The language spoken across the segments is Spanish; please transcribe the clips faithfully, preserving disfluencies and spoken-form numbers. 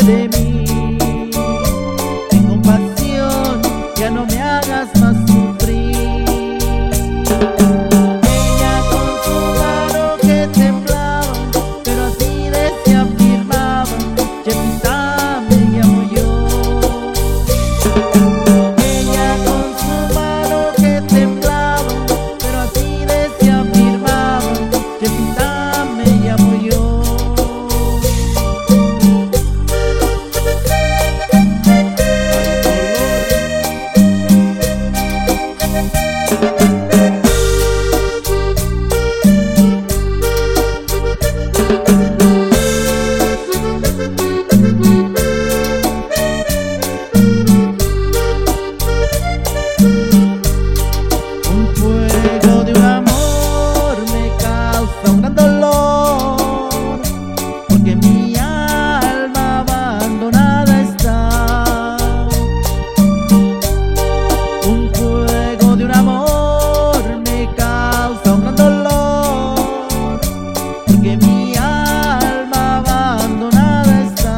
de mí. Ten compasión, ya no me hagas más sufrir. Ella con su mano que temblaba, pero así se afirmaba: Chepita, me llamo yo. Ella con su mano que temblaba, pero así se afirmaba: Chepita, me llamo yo. Un fuego de un amor me causa un gran dolor, porque mi alma abandonada está. Un fuego de un amor me causa un gran dolor, porque mi alma abandonada está.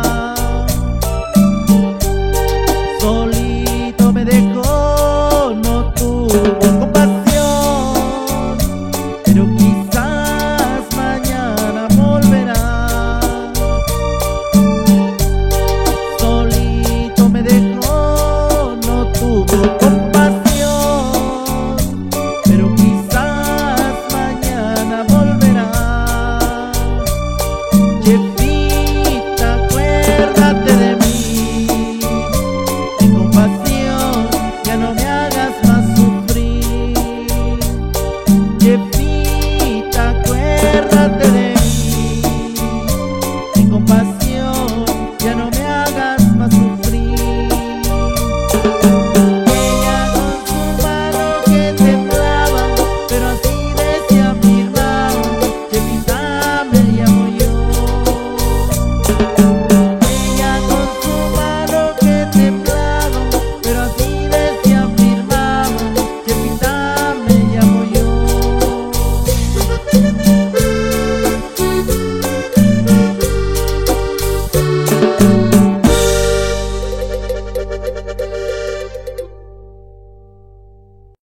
Solito me dejó, no tuvo compasión, pero quizás mañana volverá. Solito me dejó, no tuvo compasión, pero quizás mañana volverá. Chepita, acuérdate